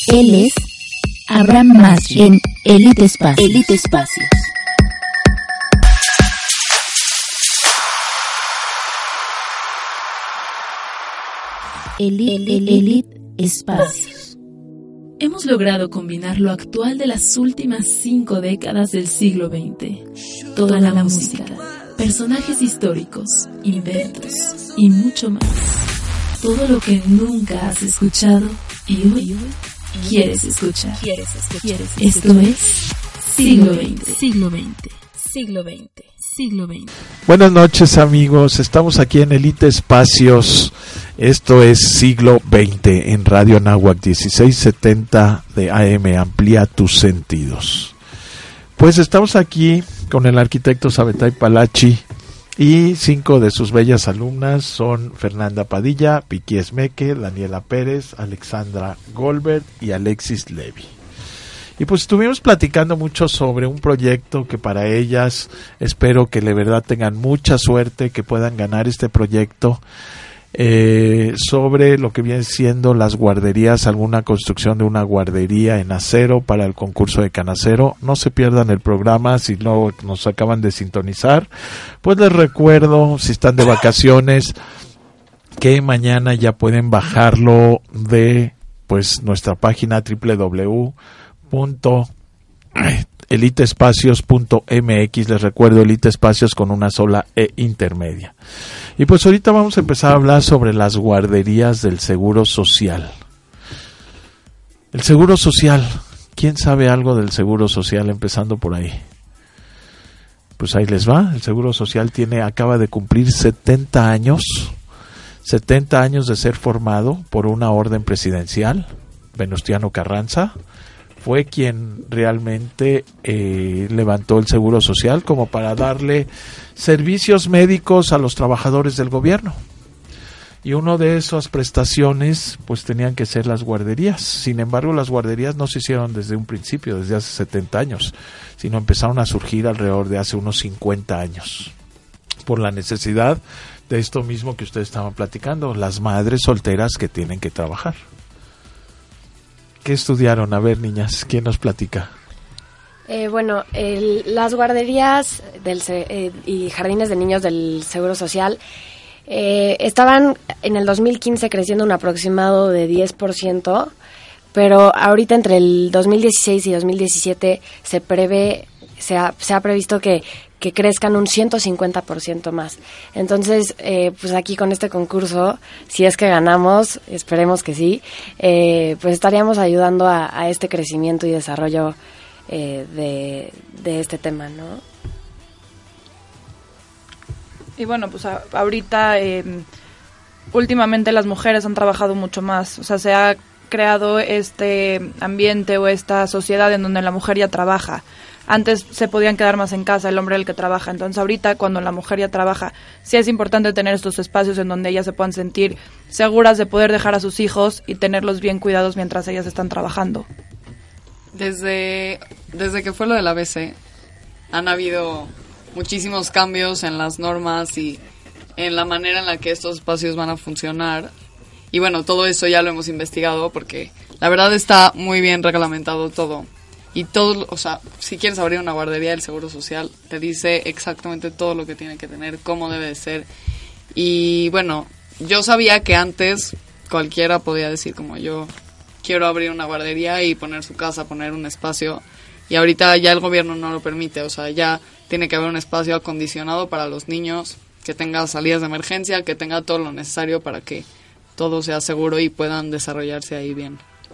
Él es Abraham Masri en Elite Espacios. Elite Espacios. Elite Espacios. Hemos logrado combinar lo actual de las últimas 5 décadas del siglo XX. Toda la música, personajes históricos, inventos y mucho más. Todo lo que nunca has escuchado y hoy quieres escuchar. Esto es Siglo XX. Siglo XX. Siglo XX. Siglo XX. Buenas noches, amigos, estamos aquí en Elite Espacios. Esto es Siglo XX en Radio Anáhuac 1670 de AM. Amplía tus sentidos. Pues estamos aquí con el arquitecto Sabetay Palachi y 5 de sus bellas alumnas son Fernanda Padilla, Vicky Esmeque, Daniela Pérez, Alexandra Goldberg y Alexis Levy. Y pues estuvimos platicando mucho sobre un proyecto que para ellas espero que de verdad tengan mucha suerte, que puedan ganar este proyecto, sobre lo que viene siendo las guarderías, alguna construcción de una guardería en acero para el concurso de Canacero. No se pierdan el programa si no nos acaban de sintonizar. Pues les recuerdo, si están de vacaciones, que mañana ya pueden bajarlo de pues nuestra página www.eliteespacios.mx. Les recuerdo, Elite Espacios con una sola E intermedia. Y pues ahorita vamos a empezar a hablar sobre las guarderías del Seguro Social. El Seguro Social, ¿quién sabe algo del Seguro Social? Empezando por ahí. Pues ahí les va. El Seguro Social acaba de cumplir 70 años. 70 años de ser formado por una orden presidencial. Venustiano Carranza fue quien realmente levantó el Seguro Social como para darle servicios médicos a los trabajadores del gobierno. Y una de esas prestaciones pues tenían que ser las guarderías. Sin embargo, las guarderías no se hicieron desde un principio, desde hace 70 años, sino empezaron a surgir alrededor de hace unos 50 años, por la necesidad de esto mismo que ustedes estaban platicando, las madres solteras que tienen que trabajar. ¿Qué estudiaron? A ver, niñas, ¿quién nos platica? Las guarderías y jardines de niños del Seguro Social estaban en el 2015 creciendo un aproximado de 10%, pero ahorita entre el 2016 y 2017 se ha previsto que crezcan un 150% más. Entonces, pues aquí con este concurso, si es que ganamos, esperemos que sí, pues estaríamos ayudando a este crecimiento y desarrollo de este tema, ¿no? Y bueno, pues ahorita, últimamente las mujeres han trabajado mucho más, o sea, se ha creado este ambiente o esta sociedad en donde la mujer ya trabaja. Antes se podían quedar más en casa, el hombre era el que trabaja. Entonces ahorita cuando la mujer ya trabaja, sí es importante tener estos espacios en donde ellas se puedan sentir seguras de poder dejar a sus hijos y tenerlos bien cuidados mientras ellas están trabajando. Desde que fue lo del ABC, han habido muchísimos cambios en las normas y en la manera en la que estos espacios van a funcionar. Y bueno, todo eso ya lo hemos investigado porque la verdad está muy bien reglamentado todo. Y todo, o sea, si quieres abrir una guardería del Seguro Social, te dice exactamente todo lo que tiene que tener, cómo debe de ser. Y bueno, yo sabía que antes cualquiera podía decir como yo quiero abrir una guardería y poner su casa, poner un espacio. Y ahorita ya el gobierno no lo permite, o sea, ya tiene que haber un espacio acondicionado para los niños, que tenga salidas de emergencia, que tenga todo lo necesario para que todo sea seguro y puedan desarrollarse ahí bien.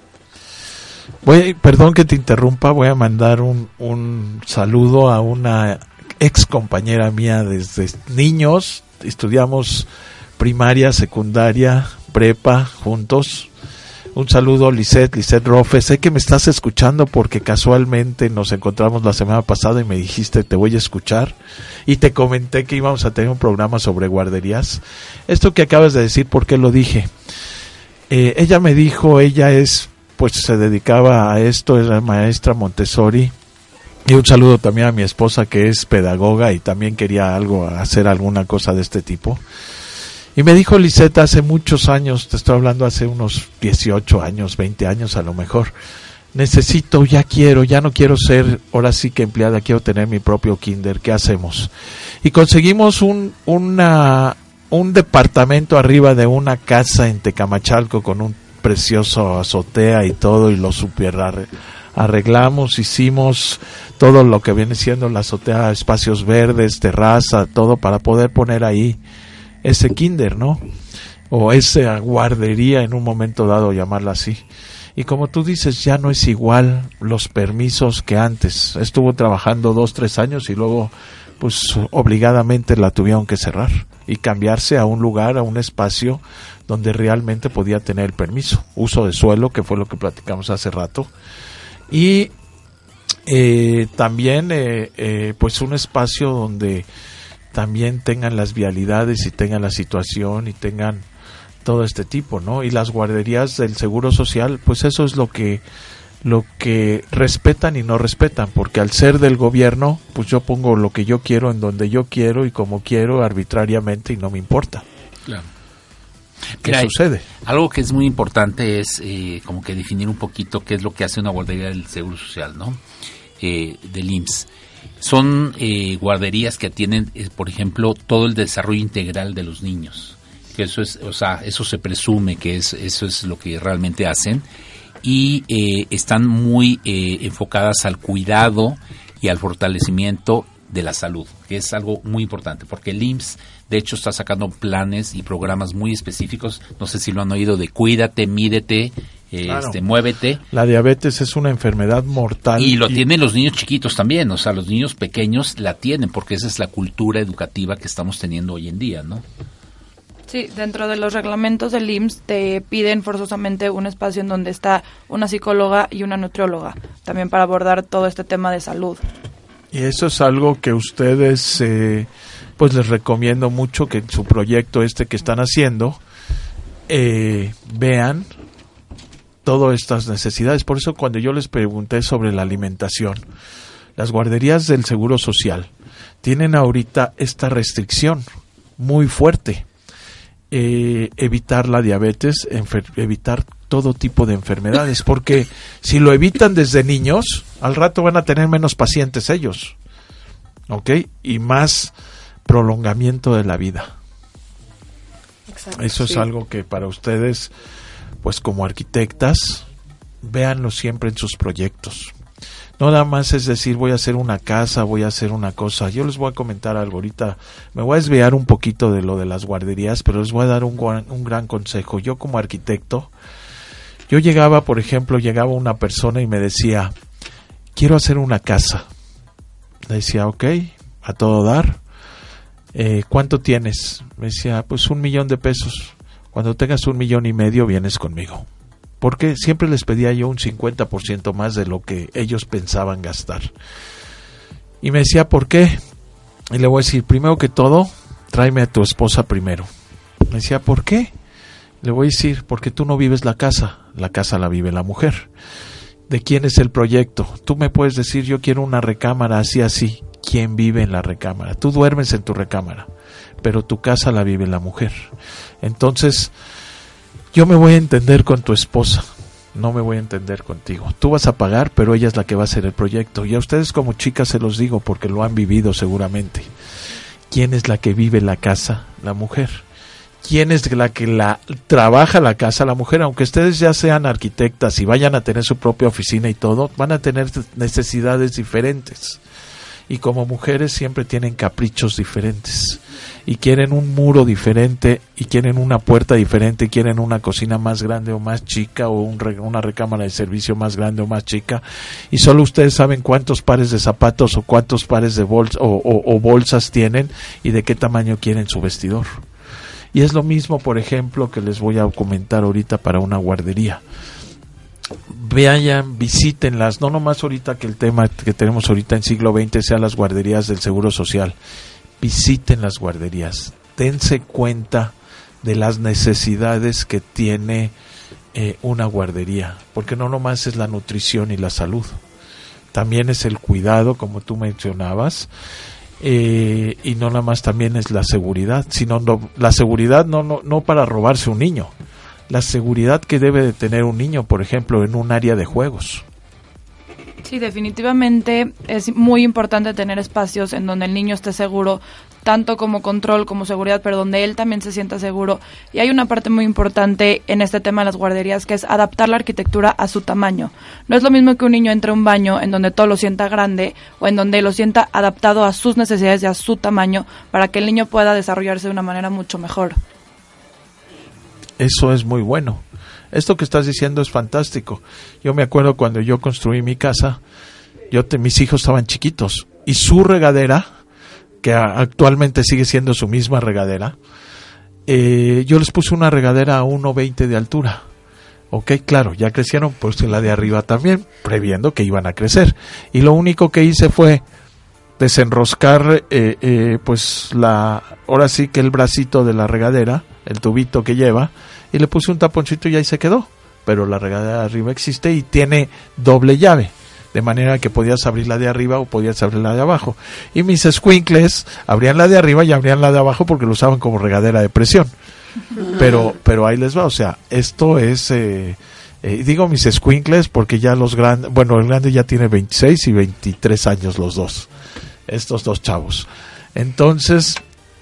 Perdón que te interrumpa, voy a mandar un saludo a una ex compañera mía desde niños. Estudiamos primaria, secundaria, prepa juntos. Un saludo, Lisette Rofe. Sé que me estás escuchando porque casualmente nos encontramos la semana pasada y me dijiste te voy a escuchar. Y te comenté que íbamos a tener un programa sobre guarderías. Esto que acabas de decir, ¿por qué lo dije? Ella me dijo, pues se dedicaba a esto, era maestra Montessori. Y un saludo también a mi esposa que es pedagoga y también quería hacer alguna cosa de este tipo. Y me dijo Liseta hace muchos años, te estoy hablando hace unos 18 años, 20 años a lo mejor, ya no quiero ser ahora sí que empleada, quiero tener mi propio kinder, ¿qué hacemos? Y conseguimos un departamento arriba de una casa en Tecamachalco con un precioso azotea y todo, y lo super arreglamos, hicimos todo lo que viene siendo la azotea, espacios verdes, terraza, todo para poder poner ahí ese kinder, ¿no? O esa guardería en un momento dado, llamarla así. Y como tú dices, ya no es igual los permisos que antes. Estuvo trabajando 2-3 años y luego pues obligadamente la tuvieron que cerrar y cambiarse a un lugar, a un espacio donde realmente podía tener el permiso. Uso de suelo, que fue lo que platicamos hace rato. Y también pues un espacio donde también tengan las vialidades y tengan la situación y tengan todo este tipo, ¿no? Y las guarderías del Seguro Social, pues eso es lo que respetan y no respetan, porque al ser del gobierno, pues yo pongo lo que yo quiero en donde yo quiero y como quiero arbitrariamente y no me importa. Claro. ¿Qué sucede? Algo que es muy importante es como que definir un poquito qué es lo que hace una guardería del Seguro Social, ¿no? Del IMSS. Son guarderías que atienden, por ejemplo, todo el desarrollo integral de los niños. Que eso es, o sea, eso se presume que eso es lo que realmente hacen. Y están muy enfocadas al cuidado y al fortalecimiento de la salud, que es algo muy importante, porque el IMSS, de hecho, está sacando planes y programas muy específicos, no sé si lo han oído, de cuídate, mídete, claro. Muévete. La diabetes es una enfermedad mortal. Y lo tienen los niños chiquitos también, o sea, los niños pequeños la tienen, porque esa es la cultura educativa que estamos teniendo hoy en día, ¿no? Sí, dentro de los reglamentos del IMSS te piden forzosamente un espacio en donde está una psicóloga y una nutrióloga, también para abordar todo este tema de salud. Y eso es algo que ustedes, pues les recomiendo mucho que en su proyecto que están haciendo, vean todas estas necesidades. Por eso cuando yo les pregunté sobre la alimentación, las guarderías del Seguro Social tienen ahorita esta restricción muy fuerte. Evitar la diabetes, evitar todo tipo de enfermedades, porque si lo evitan desde niños, al rato van a tener menos pacientes ellos, ¿ok? Y más prolongamiento de la vida. Exacto, eso sí. Es algo que para ustedes, pues como arquitectas, véanlo siempre en sus proyectos. No nada más es decir, voy a hacer una casa, voy a hacer una cosa. Yo les voy a comentar algo ahorita. Me voy a desviar un poquito de lo de las guarderías, pero les voy a dar un gran consejo. Yo como arquitecto, por ejemplo, llegaba una persona y me decía, quiero hacer una casa. Le decía, ok, a todo dar. ¿Cuánto tienes? Me decía, pues $1,000,000. Cuando tengas $1,500,000 vienes conmigo. Porque siempre les pedía yo un 50% más de lo que ellos pensaban gastar. Y me decía, ¿por qué? Y le voy a decir, primero que todo, tráeme a tu esposa primero. Me decía, ¿por qué? Le voy a decir, porque tú no vives la casa la vive la mujer. ¿De quién es el proyecto? Tú me puedes decir, yo quiero una recámara así. ¿Quién vive en la recámara? Tú duermes en tu recámara, pero tu casa la vive la mujer. Entonces, yo me voy a entender con tu esposa, no me voy a entender contigo. Tú vas a pagar, pero ella es la que va a hacer el proyecto. Y a ustedes como chicas se los digo porque lo han vivido seguramente. ¿Quién es la que vive la casa? La mujer. ¿Quién es la que trabaja la casa? La mujer. Aunque ustedes ya sean arquitectas y vayan a tener su propia oficina y todo, van a tener necesidades diferentes. Y como mujeres siempre tienen caprichos diferentes. Y quieren un muro diferente, y quieren una puerta diferente, y quieren una cocina más grande o más chica, o una recámara de servicio más grande o más chica. Y solo ustedes saben cuántos pares de zapatos o cuántos pares de bolsas tienen y de qué tamaño quieren su vestidor. Y es lo mismo, por ejemplo, que les voy a comentar ahorita para una guardería. Vayan, visítenlas, no nomás ahorita que el tema que tenemos ahorita en siglo XX sea las guarderías del Seguro Social. Visiten las guarderías, dense cuenta de las necesidades que tiene una guardería, porque no nomás es la nutrición y la salud, también es el cuidado, como tú mencionabas, y no nada más también es la seguridad, sino la seguridad no para robarse un niño, la seguridad que debe de tener un niño, por ejemplo, en un área de juegos. Sí, definitivamente es muy importante tener espacios en donde el niño esté seguro, tanto como control, como seguridad, pero donde él también se sienta seguro. Y hay una parte muy importante en este tema de las guarderías, que es adaptar la arquitectura a su tamaño. No es lo mismo que un niño entre a un baño en donde todo lo sienta grande o en donde lo sienta adaptado a sus necesidades y a su tamaño, para que el niño pueda desarrollarse de una manera mucho mejor. Eso es muy bueno. Esto que estás diciendo es fantástico. Yo me acuerdo cuando yo construí mi casa, mis hijos estaban chiquitos y su regadera, que actualmente sigue siendo su misma regadera, yo les puse una regadera a 1.20 de altura. Ok, claro, ya crecieron, pues la de arriba también, previendo que iban a crecer. Y lo único que hice fue desenroscar, ahora sí que el bracito de la regadera, el tubito que lleva, y le puse un taponcito y ahí se quedó. Pero la regadera de arriba existe y tiene doble llave, de manera que podías abrir la de arriba o podías abrir la de abajo. Y mis escuincles abrían la de arriba y abrían la de abajo porque lo usaban como regadera de presión. Pero ahí les va, o sea, esto es... digo mis escuincles porque ya los grandes... Bueno, el grande ya tiene 26 y 23 años los dos. Estos dos chavos. Entonces,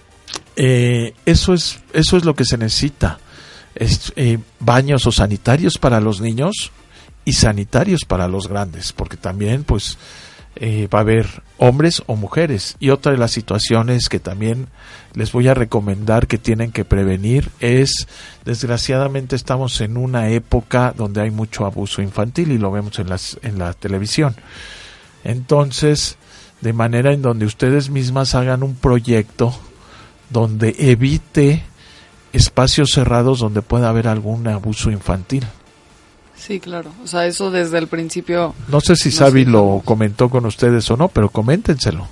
eso es lo que se necesita. Baños o sanitarios para los niños y sanitarios para los grandes, porque también pues va a haber hombres o mujeres. Y otra de las situaciones que también les voy a recomendar que tienen que prevenir es, desgraciadamente estamos en una época donde hay mucho abuso infantil y lo vemos en la televisión. Entonces, de manera en donde ustedes mismas hagan un proyecto donde evite espacios cerrados donde pueda haber algún abuso infantil. Sí, claro. O sea, eso desde el principio... No sé si Sabi lo comentó con ustedes o no, pero coméntenselo.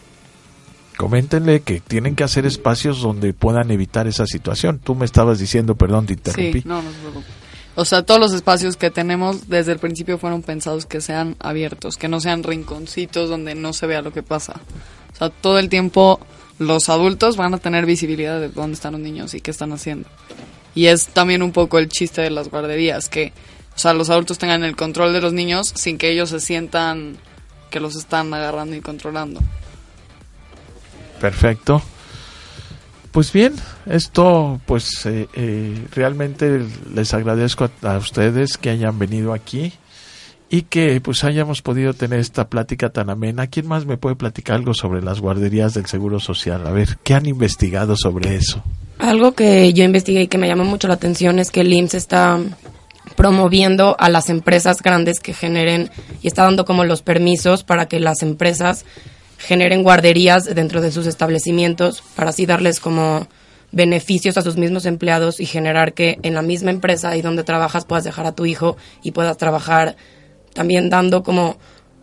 Coméntenle que tienen que hacer espacios donde puedan evitar esa situación. Tú me estabas diciendo, perdón, te interrumpí. Sí, no se preocupe. O sea, todos los espacios que tenemos desde el principio fueron pensados que sean abiertos, que no sean rinconcitos donde no se vea lo que pasa. O sea, todo el tiempo los adultos van a tener visibilidad de dónde están los niños y qué están haciendo. Y es también un poco el chiste de las guarderías, que, o sea, los adultos tengan el control de los niños sin que ellos se sientan que los están agarrando y controlando. Perfecto. Pues bien, esto pues realmente les agradezco a ustedes que hayan venido aquí y que pues hayamos podido tener esta plática tan amena. ¿Quién más me puede platicar algo sobre las guarderías del Seguro Social? A ver, ¿qué han investigado sobre eso? Algo que yo investigué y que me llamó mucho la atención es que el IMSS está promoviendo a las empresas grandes que generen y está dando como los permisos para que las empresas generen guarderías dentro de sus establecimientos para así darles como beneficios a sus mismos empleados y generar que en la misma empresa ahí donde trabajas puedas dejar a tu hijo y puedas trabajar también dando como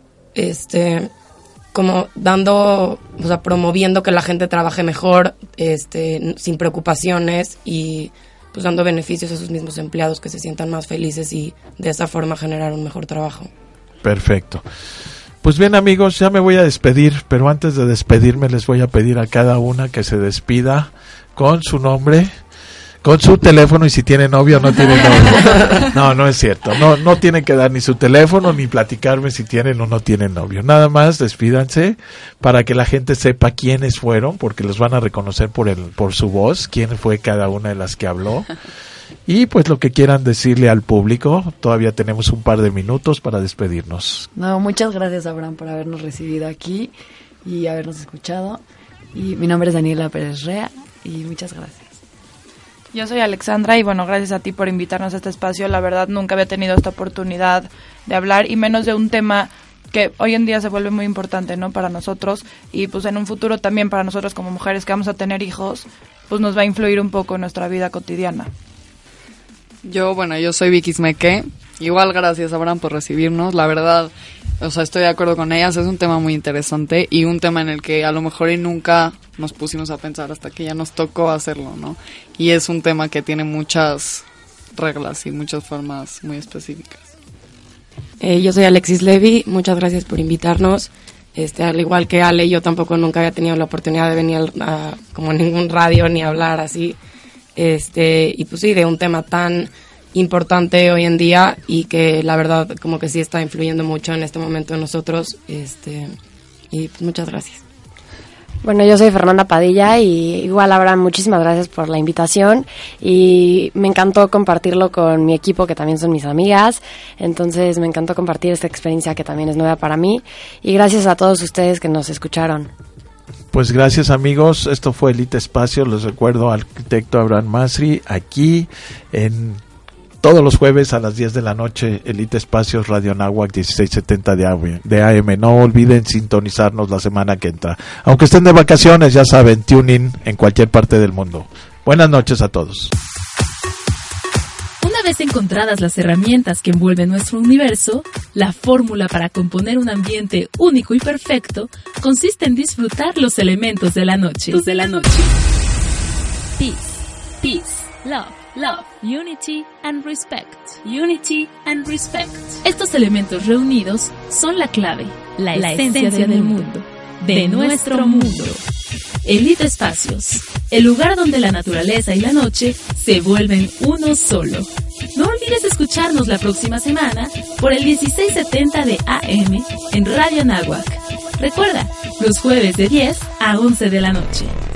o sea, promoviendo que la gente trabaje mejor, sin preocupaciones y pues dando beneficios a sus mismos empleados que se sientan más felices y de esa forma generar un mejor trabajo. Perfecto. Pues bien, amigos, ya me voy a despedir, pero antes de despedirme les voy a pedir a cada una que se despida con su nombre, con su teléfono y si tiene novio o no tiene novio. No es cierto. No tienen que dar ni su teléfono ni platicarme si tienen o no tienen novio. Nada más despídanse para que la gente sepa quiénes fueron, porque los van a reconocer por su voz, quién fue cada una de las que habló. Y pues lo que quieran decirle al público, todavía tenemos un par de minutos para despedirnos. No, muchas gracias, Abraham, por habernos recibido aquí y habernos escuchado. Y mi nombre es Daniela Pérez Rea y muchas gracias. Yo soy Alexandra y bueno, gracias a ti por invitarnos a este espacio. La verdad nunca había tenido esta oportunidad de hablar y menos de un tema que hoy en día se vuelve muy importante, ¿no? Para nosotros y pues en un futuro también para nosotros como mujeres que vamos a tener hijos, pues nos va a influir un poco en nuestra vida cotidiana. Yo soy Vicky Smeque. Igual gracias, Abraham, por recibirnos. La verdad, o sea, estoy de acuerdo con ellas. Es un tema muy interesante y un tema en el que a lo mejor y nunca nos pusimos a pensar hasta que ya nos tocó hacerlo, ¿no? Y es un tema que tiene muchas reglas y muchas formas muy específicas. Yo soy Alexis Levy. Muchas gracias por invitarnos. Al igual que Ale, yo tampoco nunca había tenido la oportunidad de venir a como ningún radio ni hablar así. Y pues sí, de un tema tan importante hoy en día y que la verdad como que sí está influyendo mucho en este momento en nosotros. Y pues muchas gracias. Bueno, yo soy Fernanda Padilla y igual, Abraham, muchísimas gracias por la invitación y me encantó compartirlo con mi equipo, que también son mis amigas. Entonces me encantó compartir esta experiencia que también es nueva para mí y gracias a todos ustedes que nos escucharon. Pues gracias, amigos, esto fue Elite Espacio. Les recuerdo al arquitecto Abraham Masri aquí en todos los jueves a las 10 de la noche, Elite Espacios, Radio Anáhuac 1670 de AM. No olviden sintonizarnos la semana que entra. Aunque estén de vacaciones, ya saben, tune in en cualquier parte del mundo. Buenas noches a todos. Una vez encontradas las herramientas que envuelven nuestro universo, la fórmula para componer un ambiente único y perfecto consiste en disfrutar los elementos de la noche. Peace, peace, love. Love, unity and respect. Unity and respect. Estos elementos reunidos son la clave, la esencia del mundo, de nuestro mundo. Elite Espacios, el lugar donde la naturaleza y la noche se vuelven uno solo. No olvides escucharnos la próxima semana por el 1670 de AM en Radio Anáhuac. Recuerda, los jueves de 10 a 11 de la noche.